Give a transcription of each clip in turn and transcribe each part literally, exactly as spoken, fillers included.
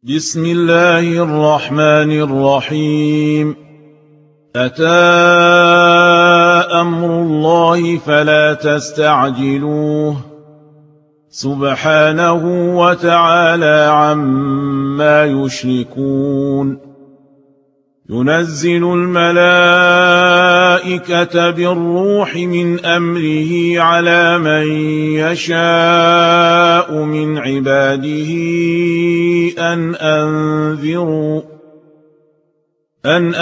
بسم الله الرحمن الرحيم. أتى أمر الله فلا تستعجلوه سبحانه وتعالى عما يشركون. ينزل الملائكة بالروح من أمره على من يشاء من عباده أن أنذروا أن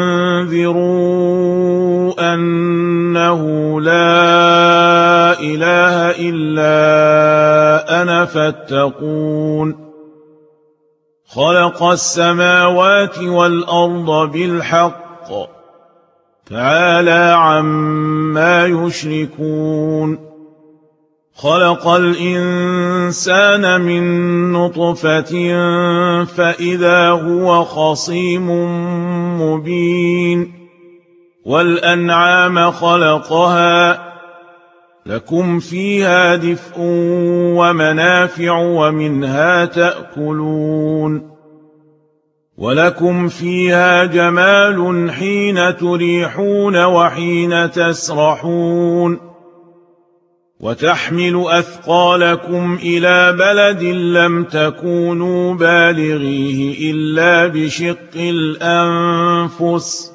أنذروا أنه لا إله إلا أنا فاتقون. خلق السماوات والأرض بالحق تعالى عما يشركون. خلق الإنسان من نطفة فإذا هو خصيم مبين. والأنعام خلقها لكم فيها دفء ومنافع ومنها تأكلون. ولكم فيها جمال حين تريحون وحين تسرحون. وتحمل أثقالكم إلى بلد لم تكونوا بالغيه إلا بشق الأنفس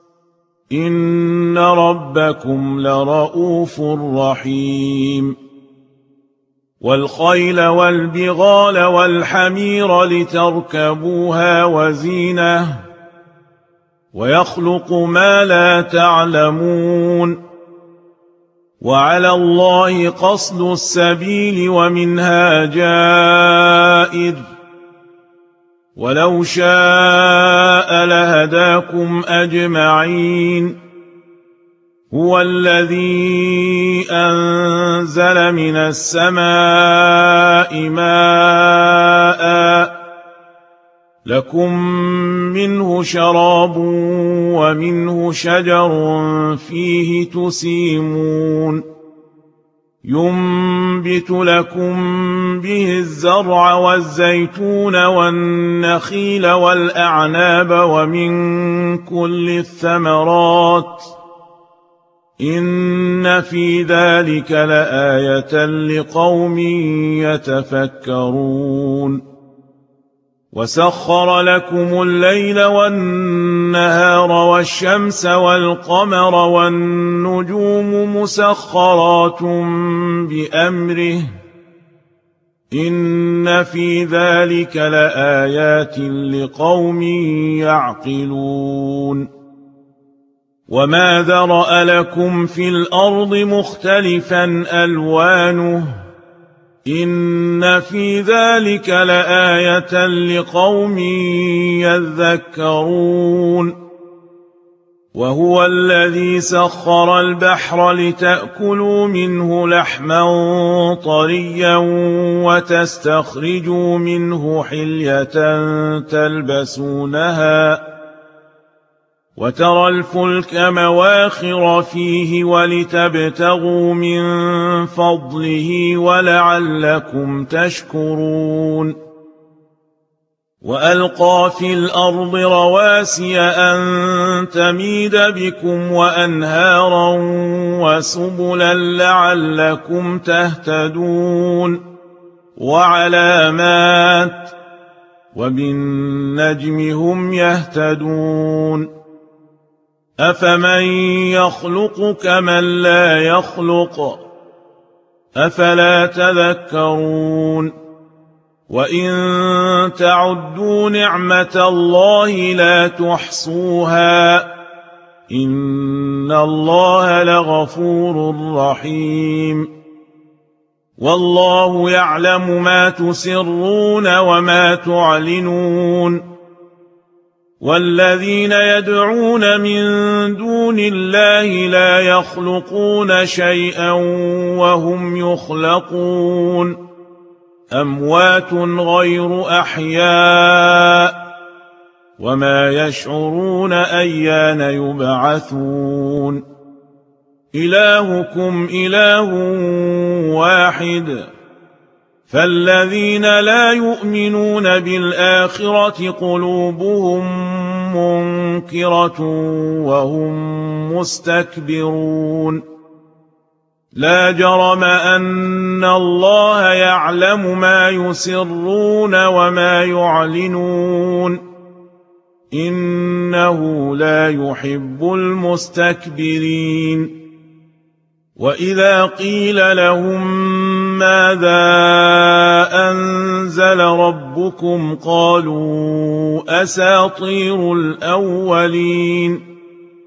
إن ربكم لرؤوف رحيم. والخيل والبغال والحمير لتركبوها وزينة ويخلق ما لا تعلمون. وعلى الله قصد السبيل ومنها جائر ولو شاء لهداكم أجمعين. هو الذي أنزل من السماء ماء لكم منه شراب ومنه شجر فيه تسيمون. ينبت لكم به الزرع والزيتون والنخيل والأعناب ومن كل الثمرات إن في ذلك لآية لقوم يتفكرون. وسخر لكم الليل والنهار والشمس والقمر والنجوم مسخرات بأمره إن في ذلك لآيات لقوم يعقلون. وما ذرأ لكم في الأرض مختلفا ألوانه إن في ذلك لآية لقوم يذكرون. وهو الذي سخر البحر لتأكلوا منه لحما طريا وتستخرجوا منه حلية تلبسونها وترى الفلك مواخر فيه ولتبتغوا من فضله ولعلكم تشكرون. وألقى في الأرض رواسي أن تميد بكم وأنهارا وسبلا لعلكم تهتدون. وعلامات وبالنجم هم يهتدون. أفمن يخلق كمن لا يخلق أفلا تذكرون. وإن تعدوا نعمة الله لا تحصوها إن الله لغفور رحيم. والله يعلم ما تسرون وما تعلنون. والذين يدعون من دون الله لا يخلقون شيئا وهم يخلقون. أموات غير أحياء وما يشعرون أيان يبعثون. إلهكم إله واحد فالذين لا يؤمنون بالآخرة قلوبهم منكرة وهم مستكبرون لا جرم أن الله يعلم ما يسرون وما يعلنون إنه لا يحب المستكبرين وإذا قيل لهم ماذا أنزل ربكم قالوا أساطير الأولين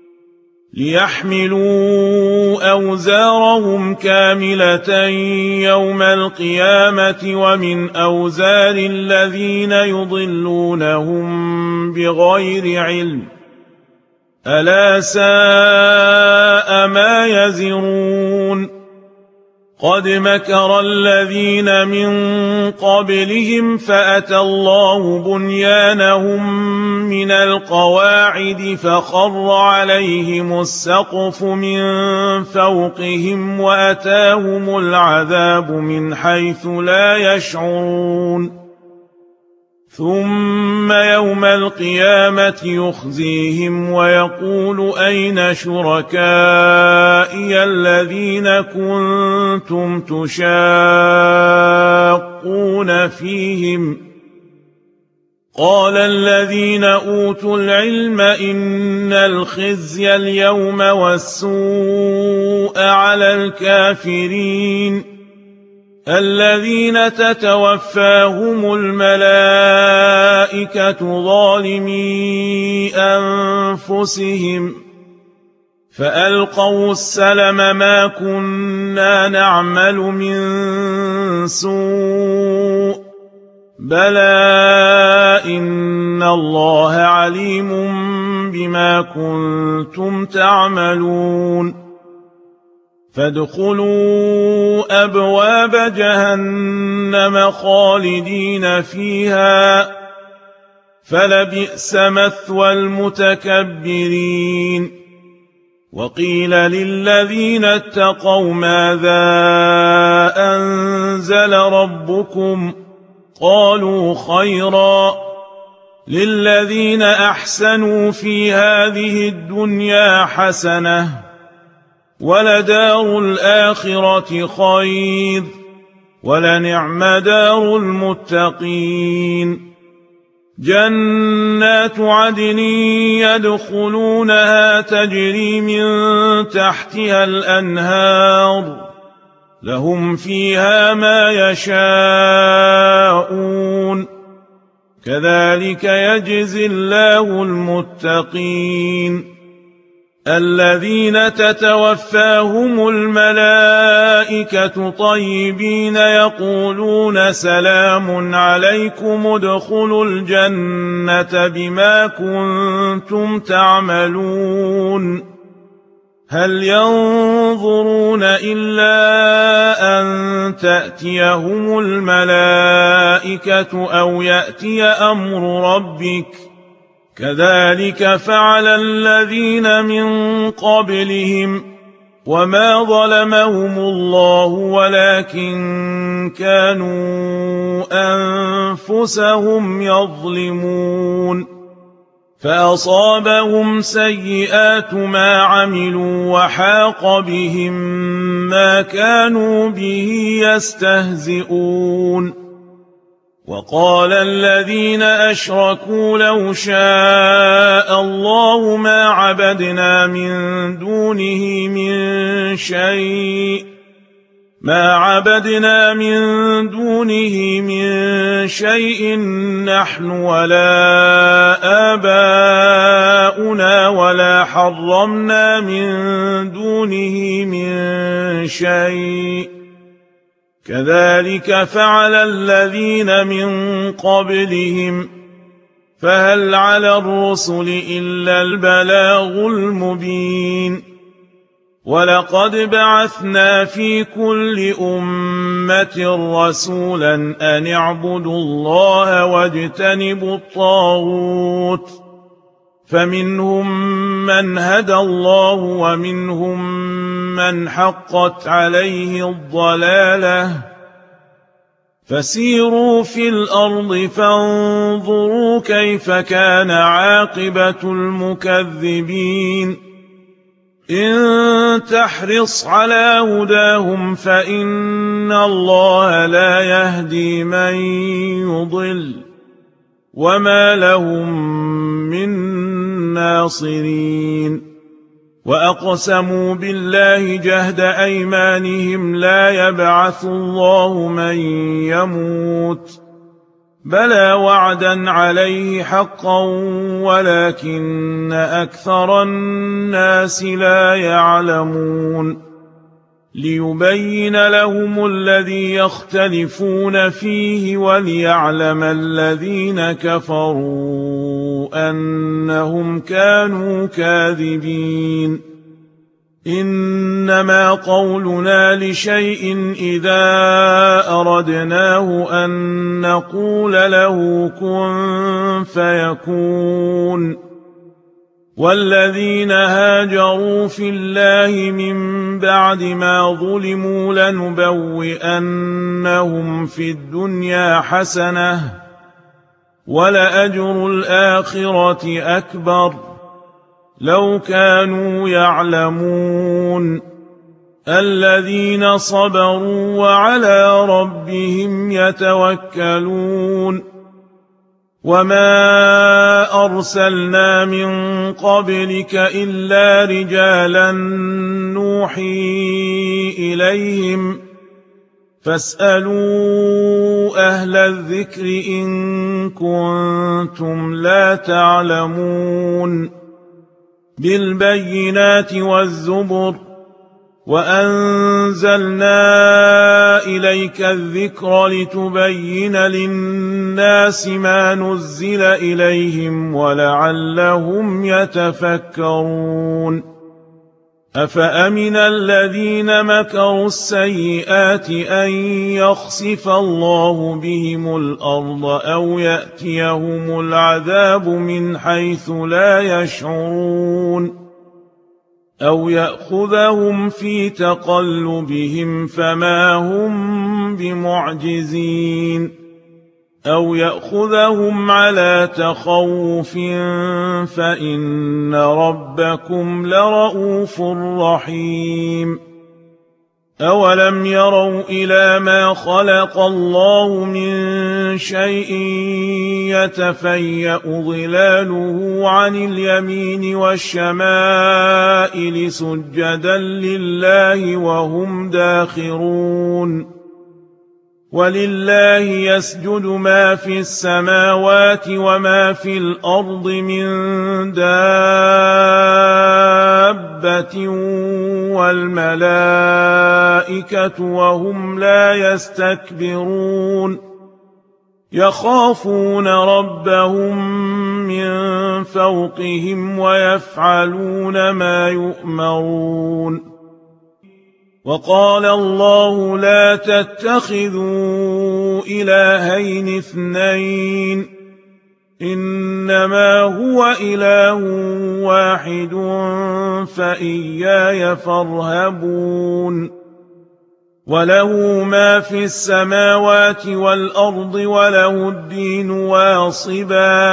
ليحملوا أوزارهم كاملة يوم القيامة ومن أوزار الذين يضلونهم بغير علم ألا ساء ما يزرون قد مكر الذين من قبلهم فأتى الله بنيانهم من القواعد فخر عليهم السقف من فوقهم وأتاهم العذاب من حيث لا يشعرون ثم يوم القيامة يخزيهم ويقول أين شركائي الذين كنتم تشاقون فيهم قال الذين أوتوا العلم إن الخزي اليوم والسوء على الكافرين الذين تتوفاهم الملائكة ظالمي أنفسهم فألقوا السلم ما كنا نعمل من سوء بلى إن الله عليم بما كنتم تعملون فادخلوا أبواب جهنم خالدين فيها فلبئس مثوى المتكبرين وقيل للذين اتقوا ماذا أنزل ربكم قالوا خيرا للذين أحسنوا في هذه الدنيا حسنة ولدار الآخرة خير ولنعم دار المتقين جنات عدن يدخلونها تجري من تحتها الأنهار لهم فيها ما يشاءون كذلك يجزي الله المتقين الذين تتوفاهم الملائكة طيبين يقولون سلام عليكم ادخلوا الجنة بما كنتم تعملون هل ينظرون إلا أن تأتيهم الملائكة أو يأتي أمر ربك كذلك فعل الذين من قبلهم وما ظلمهم الله ولكن كانوا أنفسهم يظلمون فأصابهم سيئات ما عملوا وحاق بهم ما كانوا به يستهزئون وقال الذين أشركوا لو شاء الله ما عبدنا من دونه من شيء ما عبدنا من دونه من شيء نحن ولا آباؤنا ولا حرمنا من دونه من شيء كذلك فعل الذين من قبلهم فهل على الرسل إلا البلاغ المبين ولقد بعثنا في كل أمة رسولا أن اعبدوا الله واجتنبوا الطاغوت فمنهم من هدى الله ومنهم من حقت عليه الضلالة فسيروا في الأرض فانظروا كيف كان عاقبة المكذبين إن تحرص على هداهم فإن الله لا يهدي من يضل وما لهم من ناصرين وأقسموا بالله جهد أيمانهم لا يبعث الله من يموت بلى وعدا عليه حقا ولكن أكثر الناس لا يعلمون ليبين لهم الذي يختلفون فيه وليعلم الذين كفروا أنهم كانوا كاذبين إنما قولنا لشيء إذا أردناه أن نقول له كن فيكون والذين هاجروا في الله من بعد ما ظلموا لنبوئنهم في الدنيا حسنة ولأجر الآخرة أكبر لو كانوا يعلمون الذين صبروا وعلى ربهم يتوكلون وما أرسلنا من قبلك إلا رجالا نوحي إليهم فاسألوا أهل الذكر إن كنتم لا تعلمون بالبينات والزبر وأنزلنا إليك الذكر لتبين للناس ما نزل إليهم ولعلهم يتفكرون أفأمن الذين مكروا السيئات أن يخسف الله بهم الأرض أو يأتيهم العذاب من حيث لا يشعرون أو يأخذهم في تقلبهم فما هم بمعجزين أو يأخذهم على تخوف فإن ربكم لرؤوف رحيم أولم يروا إلى ما خلق الله من شيء يتفيأ ظلاله عن اليمين والشمائل سجدا لله وهم داخرون ولله يسجد ما في السماوات وما في الأرض من دابة والملائكة وهم لا يستكبرون يخافون ربهم من فوقهم ويفعلون ما يؤمرون وقال الله لا تتخذوا إلهين اثنين إنما هو إله واحد فإياي فارهبون وله ما في السماوات والأرض وله الدين واصبا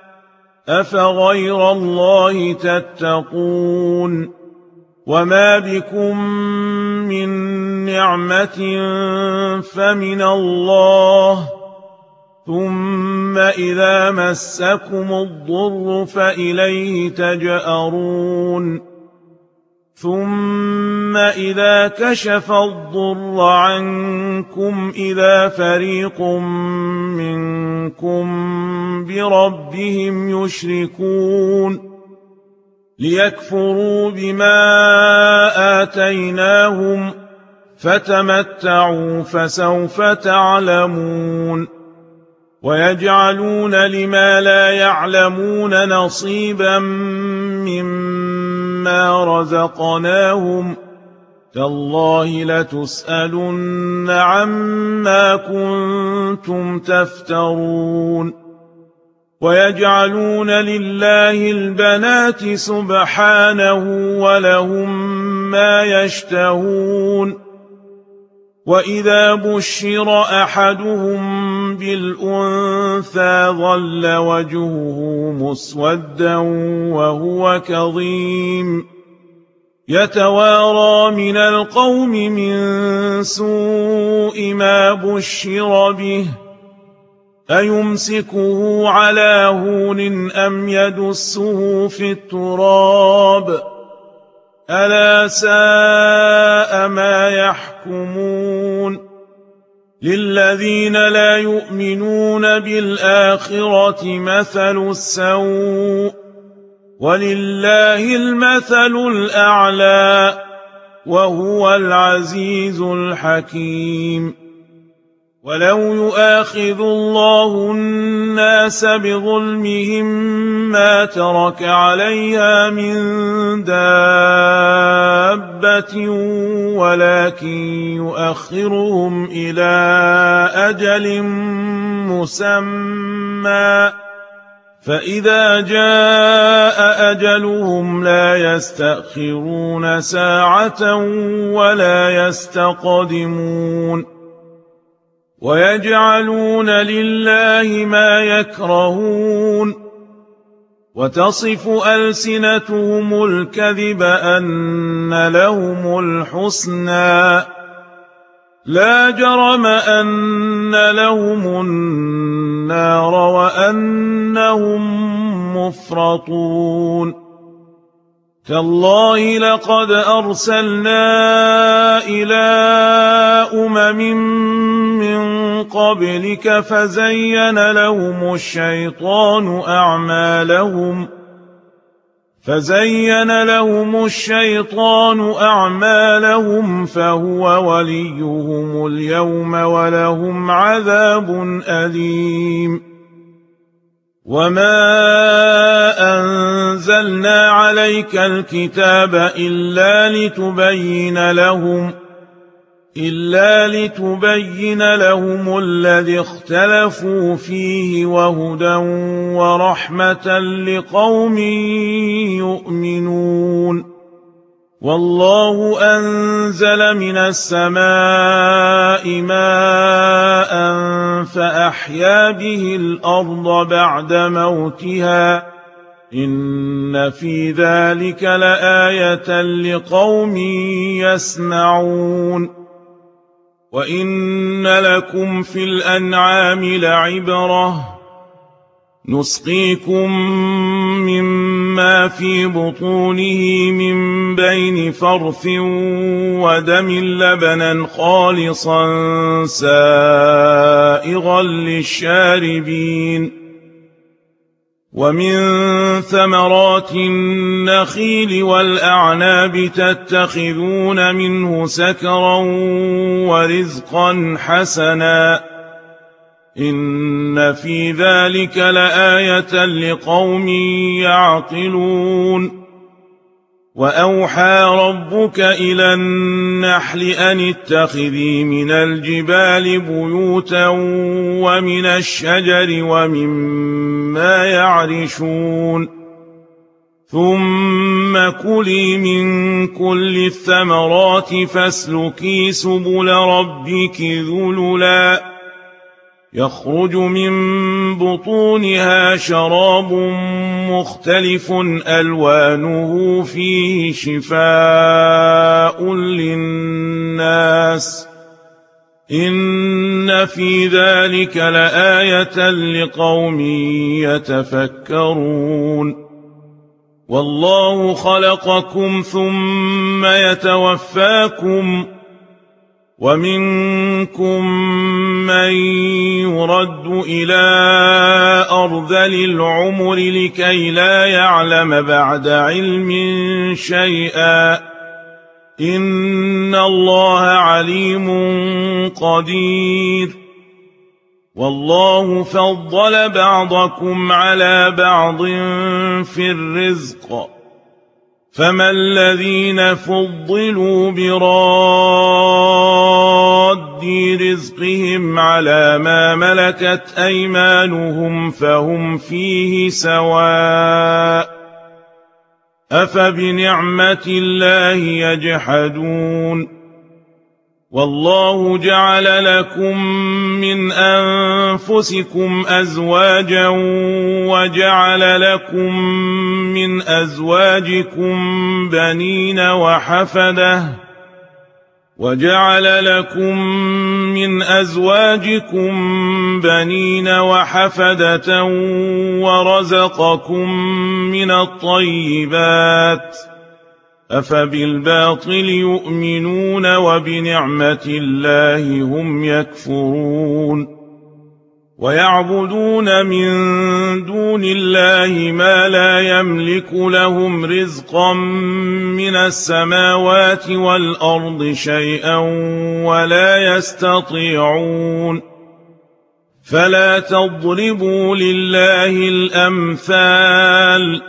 أفغير الله تتقون وما بكم من نعمة فمن الله ثم إذا مسكم الضر فإليه تجأرون ثم إذا كشف الضر عنكم إذا فريق منكم بربهم يشركون ليكفروا بما آتيناهم فتمتعوا فسوف تعلمون ويجعلون لما لا يعلمون نصيبا مما رزقناهم تالله لتسألن عما كنتم تفترون ويجعلون لله البنات سبحانه ولهم ما يشتهون وإذا بشر أحدهم بالأنثى ظل وجهه مسودا وهو كظيم يتوارى من القوم من سوء ما بشر به أيمسكه على هون أم يدسه في التراب ألا ساء ما يحكمون للذين لا يؤمنون بالآخرة مثل السوء ولله المثل الأعلى وهو العزيز الحكيم ولو يؤاخذ الله الناس بظلمهم ما ترك عليها من دابة ولكن يؤخرهم إلى أجل مسمى فإذا جاء أجلهم لا يستأخرون ساعة ولا يستقدمون ويجعلون لله ما يكرهون وتصف ألسنتهم الكذب أن لهم الحسنى لا جرم أن لهم النار وأنهم مفرطون تالله لقد أرسلنا إلى أمم من قبلك فزين لهم الشيطان أعمالهم فزين لهم الشيطان أعمالهم فهو وليهم اليوم ولهم عذاب أليم وما أنزلنا عليك الكتاب إلا لتبين لهم إلا لتبين لهم الذي اختلفوا فيه وهدى ورحمة لقوم يؤمنون والله أنزل من السماء ماء فأحيا به الأرض بعد موتها إن في ذلك لآية لقوم يسمعون وإن لكم في الأنعام لعبرة نسقيكم مما في بطونه من بين فرث ودم لبنا خالصا سائغا للشاربين ومن ثمرات النخيل والأعناب تتخذون منه سكرا ورزقا حسنا إن في ذلك لآية لقوم يعقلون وأوحى ربك إلى النحل أن اتخذي من الجبال بيوتا ومن الشجر ومما يعرشون ثم كلي من كل الثمرات فاسلكي سبل ربك ذللا يخرج من بطونها شراب مختلف ألوانه فيه شفاء للناس إن في ذلك لآية لقوم يتفكرون والله خلقكم ثم يتوفاكم ومنكم من يرد إلى أرذل العمر لكي لا يعلم بعد علم شيئا إن الله عليم قدير والله فضل بعضكم على بعض في الرزق فما الذين فضلوا براد رزقهم على ما ملكت أيمانهم فهم فيه سواء أفبنعمة الله يجحدون والله جعل لكم من أنفسكم أزواجا وجعل لكم من أزواجكم بنين وحفدة وجعل لكم من أزواجكم بنين وحفدة ورزقكم من الطيبات أفبالباطل يؤمنون وبنعمة الله هم يكفرون ويعبدون من دون الله ما لا يملك لهم رزقا من السماوات والأرض شيئا ولا يستطيعون فلا تضربوا لله الأمثال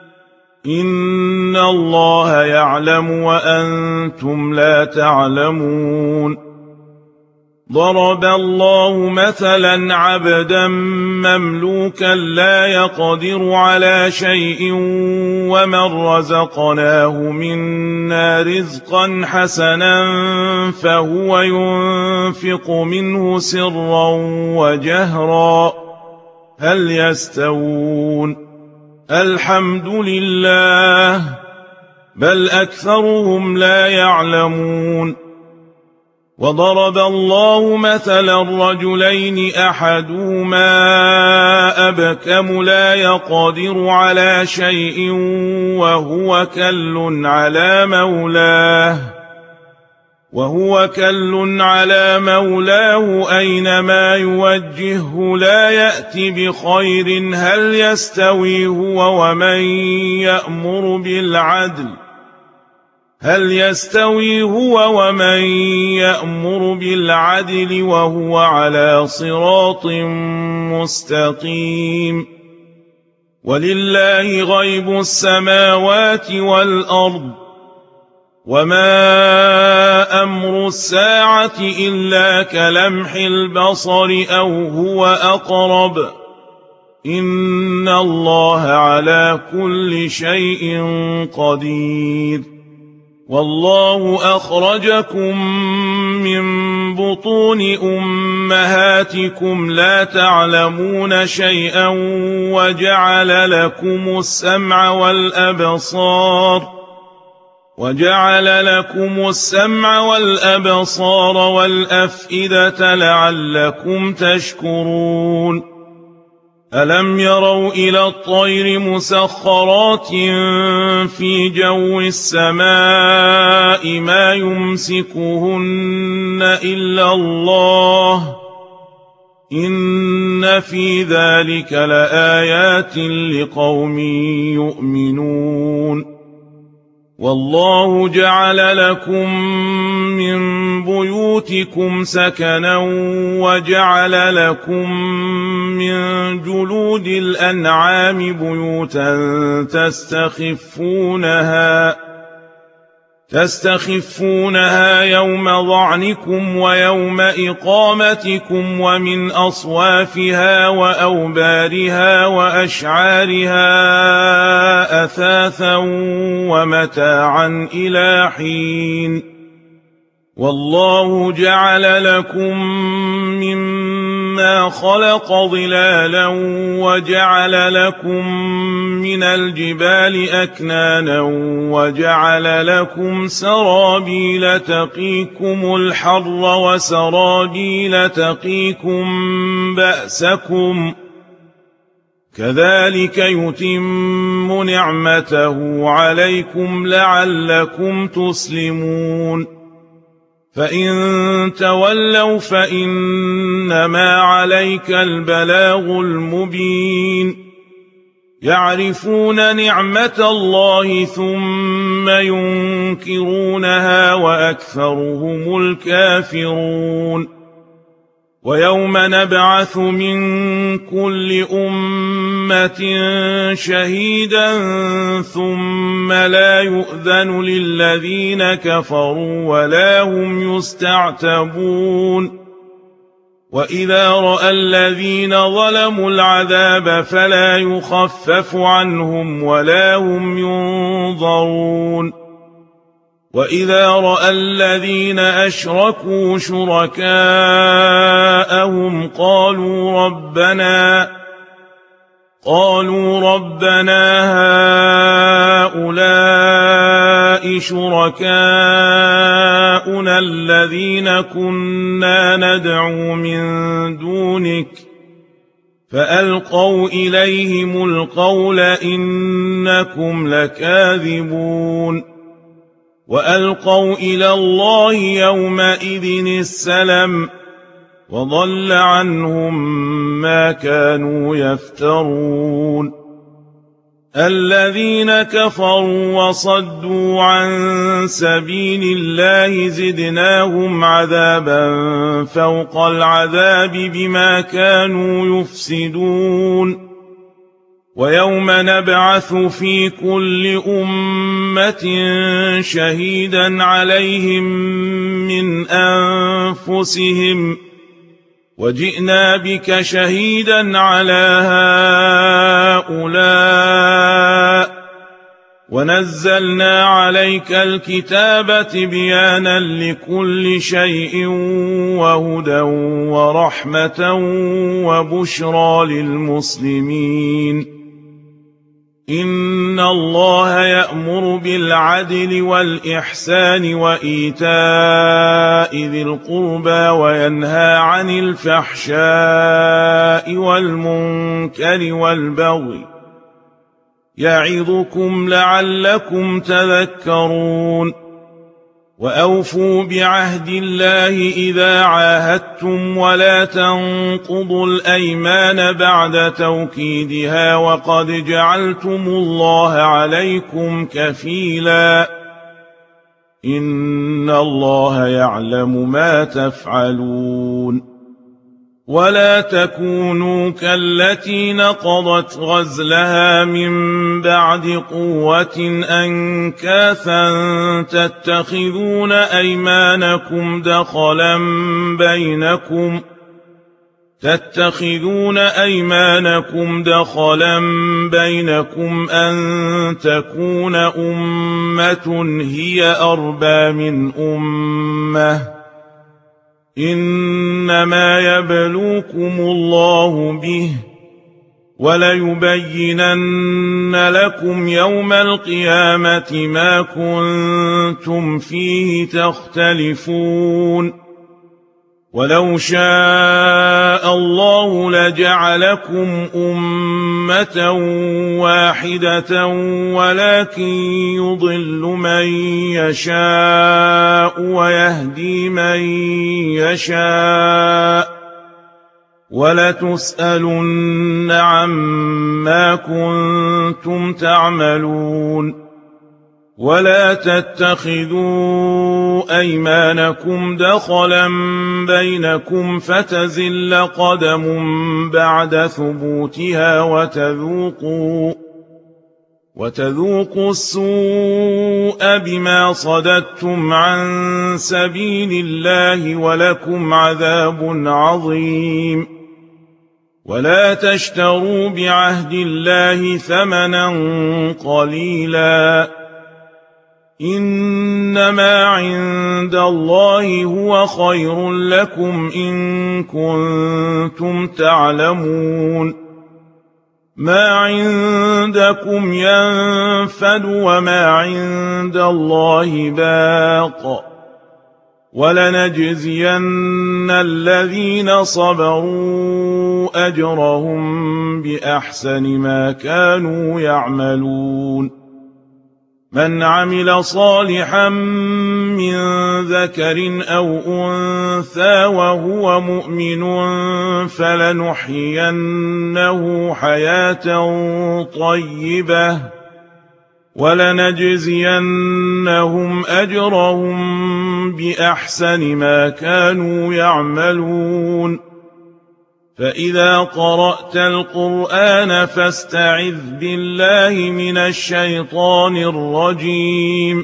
إن الله يعلم وأنتم لا تعلمون ضرب الله مثلا عبدا مملوكا لا يقدر على شيء ومن رزقناه منا رزقا حسنا فهو ينفق منه سرا وجهرا هل يستوون الحمد لله بل أكثرهم لا يعلمون وضرب الله مثلا رجلين أحدهما أبكم لا يقدر على شيء وهو كل على مولاه وهو كل على مولاه أينما يوجهه لا يأتي بخير هل يستوي هو ومن يأمر بالعدل هل يستوي هو ومن يأمر بالعدل وهو على صراط مستقيم ولله غيب السماوات والأرض وما أمر الساعة إلا كلمح البصر أو هو أقرب إن الله على كل شيء قدير والله أخرجكم من بطون أمهاتكم لا تعلمون شيئا وجعل لكم السمع والأبصار وجعل لكم السمع والأبصار والأفئدة لعلكم تشكرون ألم يروا إلى الطير مسخرات في جو السماء ما يمسكهن إلا الله إن في ذلك لآيات لقوم يؤمنون والله جعل لكم من بيوتكم سكنا وجعل لكم من جلود الأنعام بيوتا تستخفونها تستخفونها يوم ظعنكم ويوم إقامتكم ومن أصوافها وأوبارها وأشعارها أثاثا ومتاعا إلى حين والله جعل لكم مما خلق ظلالا وجعل لكم من الجبال أكنانا وجعل لكم سرابيل تقيكم الحر وسرابيل تقيكم بأسكم كذلك يتم نعمته عليكم لعلكم تسلمون فإن تولوا فإنما عليك البلاغ المبين يعرفون نعمة الله ثم ينكرونها وأكثرهم الكافرون ويوم نبعث من كل أمة شهيدا ثم لا يؤذن للذين كفروا ولا هم يستعتبون وإذا رأى الذين ظلموا العذاب فلا يخفف عنهم ولا هم ينظرون وإذا رأى الذين أشركوا شركاءهم قالوا ربنا قالوا ربنا هؤلاء شركاؤنا الذين كنا ندعو من دونك فألقوا إليهم القول إنكم لكاذبون وألقوا إلى الله يومئذ السلم وضل عنهم ما كانوا يفترون الذين كفروا وصدوا عن سبيل الله زدناهم عذابا فوق العذاب بما كانوا يفسدون ويوم نبعث في كل أمة شهيدا عليهم من أنفسهم وجئنا بك شهيدا على هؤلاء ونزلنا عليك الكتاب تبيانا لكل شيء وهدى ورحمة وبشرى للمسلمين إن الله يأمر بالعدل والإحسان وإيتاء ذي القربى وينهى عن الفحشاء والمنكر والبغي يعظكم لعلكم تذكرون وأوفوا بعهد الله إذا عاهدتم ولا تنقضوا الأيمان بعد توكيدها وقد جعلتم الله عليكم كفيلا إن الله يعلم ما تفعلون ولا تكونوا كالتي نقضت غزلها من بعد قوة أنكاثا تتخذون أيمانكم دخلا بينكم تتخذون أيمانكم دخلا بينكم أن تكون أمة هي أربى من أمة إنما يبلوكم الله به وليبينن لكم يوم القيامة ما كنتم فيه تختلفون ولو شاء الله لجعلكم أمة واحدة ولكن يضل من يشاء ويهدي من يشاء ولتسألن عما كنتم تعملون ولا تتخذوا أيمانكم دخلا بينكم فتزل قدم بعد ثبوتها وتذوقوا وتذوقوا السوء بما صددتم عن سبيل الله ولكم عذاب عظيم ولا تشتروا بعهد الله ثمنا قليلا إنما عند الله هو خير لكم إن كنتم تعلمون ما عندكم ينفد وما عند الله باق ولنجزين الذين صبروا أجرهم بأحسن ما كانوا يعملون من عمل صالحا من ذكر أو أنثى وهو مؤمن فلنحيينه حياة طيبة ولنجزينهم أجرهم بأحسن ما كانوا يعملون فإذا قرأت القرآن فاستعذ بالله من الشيطان الرجيم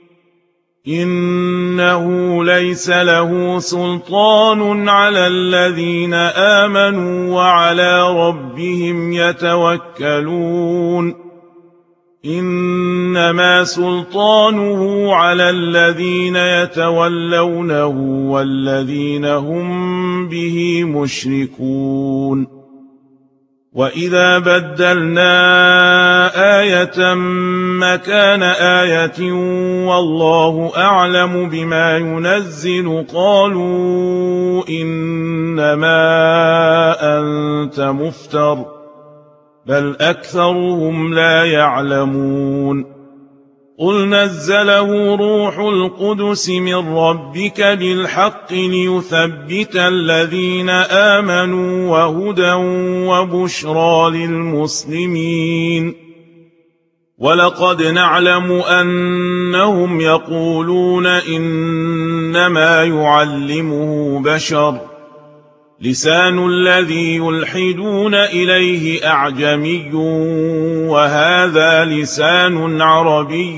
إنه ليس له سلطان على الذين آمنوا وعلى ربهم يتوكلون إنما سلطانه على الذين يتولونه والذين هم به مشركون. وإذا بدلنا آية مكان آية والله أعلم بما ينزل قالوا إنما أنت مفتر بل أكثرهم لا يعلمون. قل نزله روح القدس من ربك بالحق ليثبت الذين آمنوا وهدى وبشرى للمسلمين. ولقد نعلم أنهم يقولون إنما يعلمه بشر لسان الذي يلحدون إليه أعجمي وهذا لسان عربي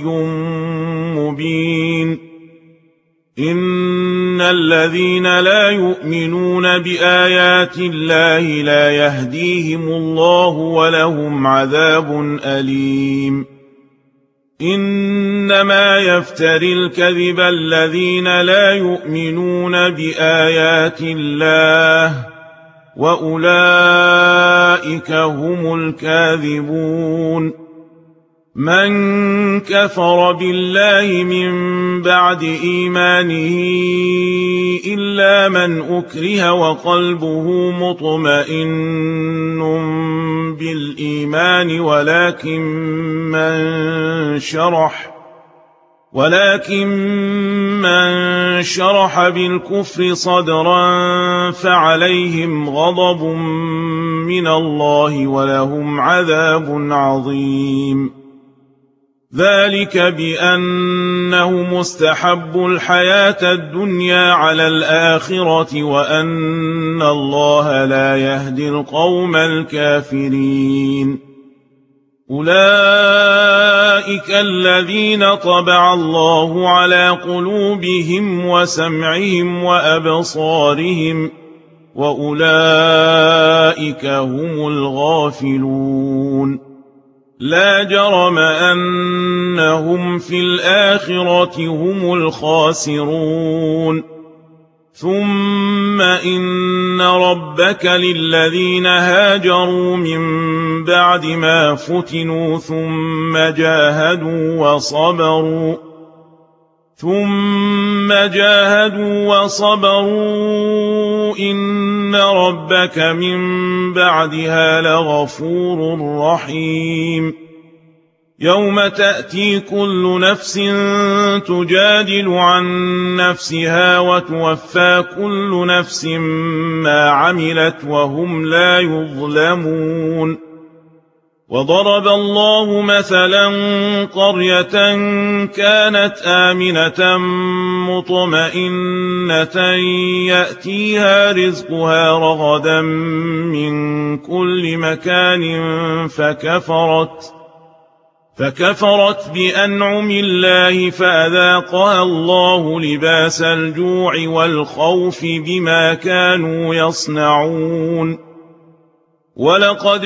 مبين. إن الذين لا يؤمنون بآيات الله لا يهديهم الله ولهم عذاب أليم. إنما يفتري الكذب الذين لا يؤمنون بآيات الله وأولئك هم الكاذبون. من كفر بالله من بعد إيمانه إلا من أكره وقلبه مطمئن بالإيمان ولكن من شرح ولكن من شرح بالكفر صدرا فعليهم غضب من الله ولهم عذاب عظيم. ذلك بأنه مستحب الحياة الدنيا على الآخرة وأن الله لا يهدي القوم الكافرين. أولئك الذين طبع الله على قلوبهم وسمعهم وأبصارهم وأولئك هم الغافلون. لا جرم أنهم في الآخرة هم الخاسرون. ثم إن ربك للذين هاجروا من بعد ما فتنوا ثم جاهدوا وصبروا ثم جاهدوا وصبروا إن ربك من بعدها لغفور رحيم. يوم تأتي كل نفس تجادل عن نفسها وتوفى كل نفس ما عملت وهم لا يظلمون. وضرب الله مثلا قرية كانت آمنة مطمئنة يأتيها رزقها رغدا من كل مكان فكفرت فكفرت بأنعم الله فأذاقها الله لباس الجوع والخوف بما كانوا يصنعون. ولقد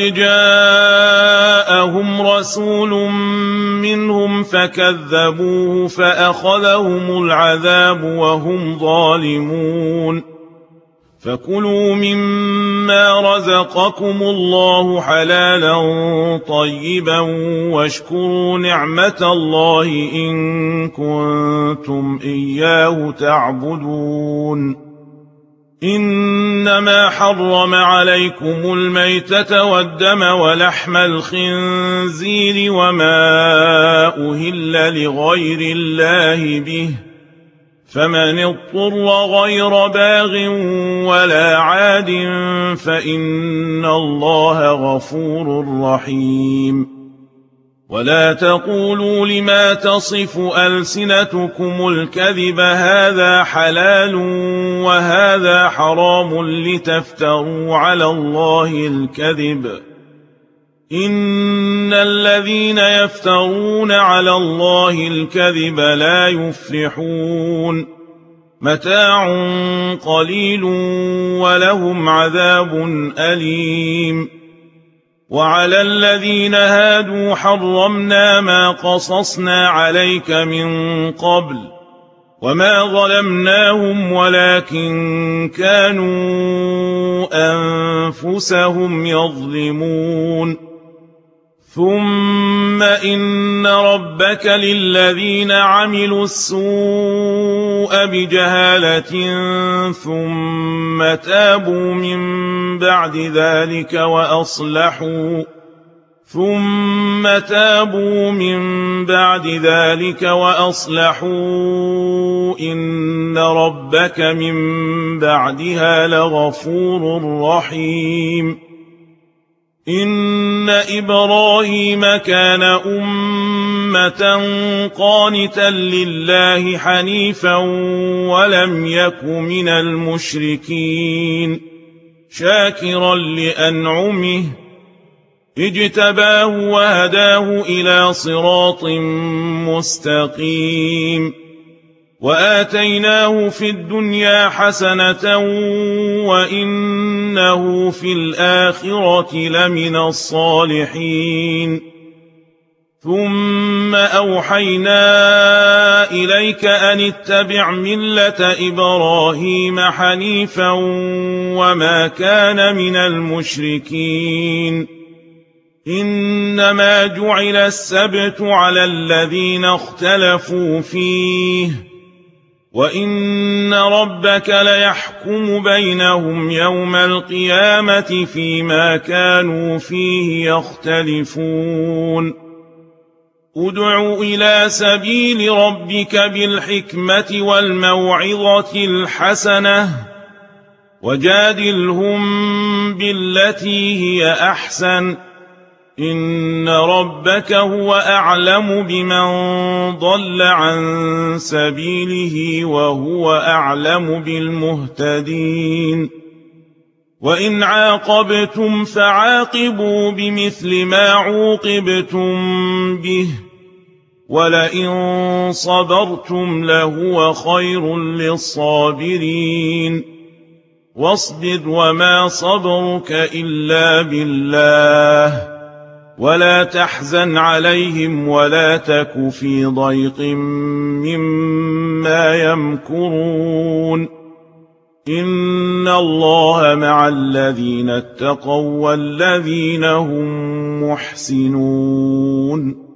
جاءهم رسول منهم فكذبوه فأخذهم العذاب وهم ظالمون. فكلوا مما رزقكم الله حلالا طيبا واشكروا نعمة الله إن كنتم إياه تعبدون. إنما حرم عليكم الميتة والدم ولحم الخنزير وما أهل لغير الله به فمن اضطر غير باغ ولا عاد فإن الله غفور رحيم. ولا تقولوا لما تصف ألسنتكم الكذب هذا حلال وهذا حرام لتفتروا على الله الكذب. إن الذين يفترون على الله الكذب لا يفلحون. متاع قليل ولهم عذاب أليم. وعلى الذين هادوا حرمنا ما قصصنا عليك من قبل وما ظلمناهم ولكن كانوا أنفسهم يظلمون ثم إن ربك للذين عملوا السوء بجهالة ثم تابوا من بعد ذلك وأصلحوا ثم تابوا من بعد ذلك وأصلحوا إن ربك من بعدها لغفور رحيم إن إبراهيم كان أمة قانتا لله حنيفا ولم يك من المشركين شاكرا لأنعمه اجتباه وهداه إلى صراط مستقيم وآتيناه في الدنيا حسنة وإنه في الآخرة لمن الصالحين ثم أوحينا إليك أن اتبع ملة إبراهيم حنيفا وما كان من المشركين إنما جعل السبت على الذين اختلفوا فيه وإن ربك ليحكم بينهم يوم القيامة فيما كانوا فيه يختلفون ادع إلى سبيل ربك بالحكمة والموعظة الحسنة وجادلهم بالتي هي أحسن إن ربك هو أعلم بمن ضل عن سبيله وهو أعلم بالمهتدين وإن عاقبتم فعاقبوا بمثل ما عوقبتم به ولئن صبرتم لهو خير للصابرين واصبر وما صبرك إلا بالله ولا تحزن عليهم ولا تك في ضيق مما يمكرون إن الله مع الذين اتقوا والذين هم محسنون